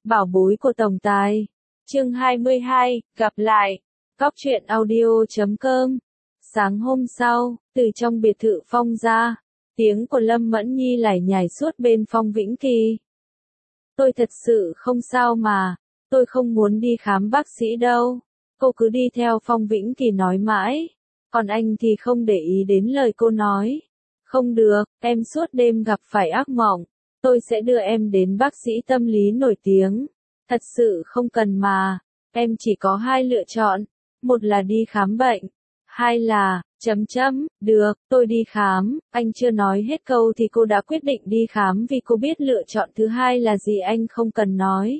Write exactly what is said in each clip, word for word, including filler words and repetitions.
Bảo bối của tổng tài. Chương hai mươi hai, gặp lại. Cóc truyện audio chấm com. Sáng hôm sau, từ trong biệt thự Phong ra, tiếng của Lâm Mẫn Nhi lải nhải suốt bên Phong Vĩnh Kỳ. Tôi thật sự không sao mà, tôi không muốn đi khám bác sĩ đâu. Cô cứ đi theo Phong Vĩnh Kỳ nói mãi, còn anh thì không để ý đến lời cô nói. Không được, em suốt đêm gặp phải ác mộng, tôi sẽ đưa em đến bác sĩ tâm lý nổi tiếng. Thật sự không cần mà, em chỉ có hai lựa chọn, một là đi khám bệnh, hai là, chấm chấm, được, tôi đi khám. Anh chưa nói hết câu thì cô đã quyết định đi khám vì cô biết lựa chọn thứ hai là gì anh không cần nói.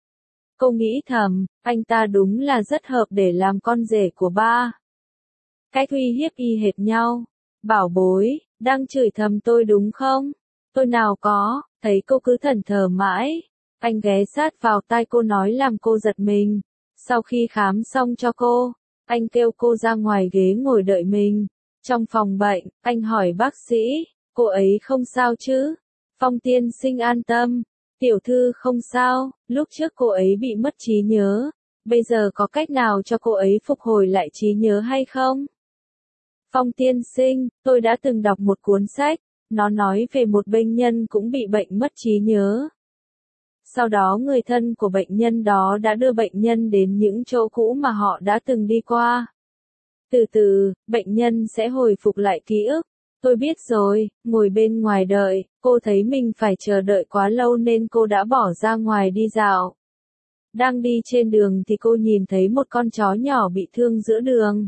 Cô nghĩ thầm, anh ta đúng là rất hợp để làm con rể của ba. Cách uy hiếp y hệt nhau. Bảo bối, đang chửi thầm tôi đúng không? Tôi nào có, thấy cô cứ thẫn thờ mãi. Anh ghé sát vào tai cô nói làm cô giật mình. Sau khi khám xong cho cô, anh kêu cô ra ngoài ghế ngồi đợi mình. Trong phòng bệnh, anh hỏi bác sĩ, cô ấy không sao chứ? Phong tiên sinh an tâm, tiểu thư không sao, lúc trước cô ấy bị mất trí nhớ. Bây giờ có cách nào cho cô ấy phục hồi lại trí nhớ hay không? Phong tiên sinh, tôi đã từng đọc một cuốn sách, nó nói về một bệnh nhân cũng bị bệnh mất trí nhớ. Sau đó người thân của bệnh nhân đó đã đưa bệnh nhân đến những chỗ cũ mà họ đã từng đi qua. Từ từ, bệnh nhân sẽ hồi phục lại ký ức. Tôi biết rồi, ngồi bên ngoài đợi, cô thấy mình phải chờ đợi quá lâu nên cô đã bỏ ra ngoài đi dạo. Đang đi trên đường thì cô nhìn thấy một con chó nhỏ bị thương giữa đường.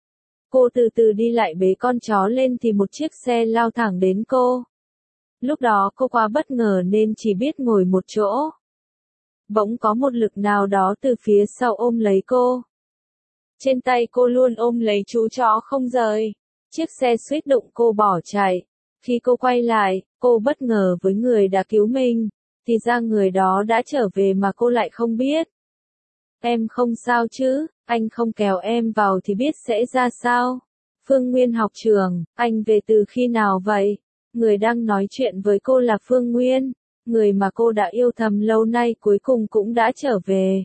Cô từ từ đi lại bế con chó lên thì một chiếc xe lao thẳng đến cô. Lúc đó cô quá bất ngờ nên chỉ biết ngồi một chỗ. Bỗng có một lực nào đó từ phía sau ôm lấy cô. Trên tay cô luôn ôm lấy chú chó không rời. Chiếc xe suýt đụng cô bỏ chạy. Khi cô quay lại, cô bất ngờ với người đã cứu mình. Thì ra người đó đã trở về mà cô lại không biết. Em không sao chứ, anh không kéo em vào thì biết sẽ ra sao. Phương Nguyên học trường, anh về từ khi nào vậy? Người đang nói chuyện với cô là Phương Nguyên, người mà cô đã yêu thầm lâu nay cuối cùng cũng đã trở về.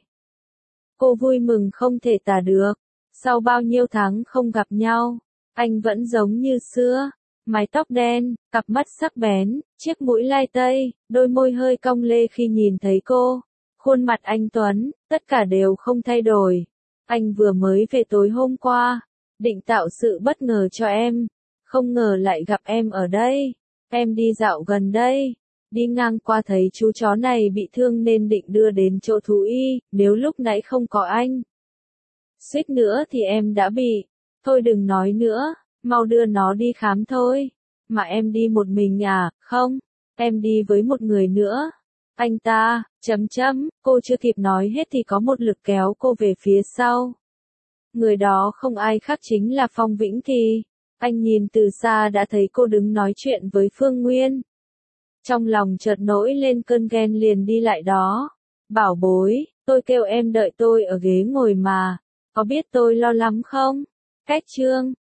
Cô vui mừng không thể tả được. Sau bao nhiêu tháng không gặp nhau, anh vẫn giống như xưa. Mái tóc đen, cặp mắt sắc bén, chiếc mũi lai tây, đôi môi hơi cong lê khi nhìn thấy cô. Khuôn mặt anh tuấn, tất cả đều không thay đổi. Anh vừa mới về tối hôm qua, định tạo sự bất ngờ cho em. Không ngờ lại gặp em ở đây. Em đi dạo gần đây, đi ngang qua thấy chú chó này bị thương nên định đưa đến chỗ thú y, nếu lúc nãy không có anh. Suýt nữa thì em đã bị. Thôi đừng nói nữa, mau đưa nó đi khám thôi. Mà em đi một mình à? Không, em đi với một người nữa. Anh ta, chấm chấm, cô chưa kịp nói hết thì có một lực kéo cô về phía sau. Người đó không ai khác chính là Phong Vĩnh Kỳ. Anh nhìn từ xa đã thấy cô đứng nói chuyện với Phương Nguyên. Trong lòng chợt nổi lên cơn ghen liền đi lại đó. Bảo bối, tôi kêu em đợi tôi ở ghế ngồi mà. Có biết tôi lo lắm không? Cách chương.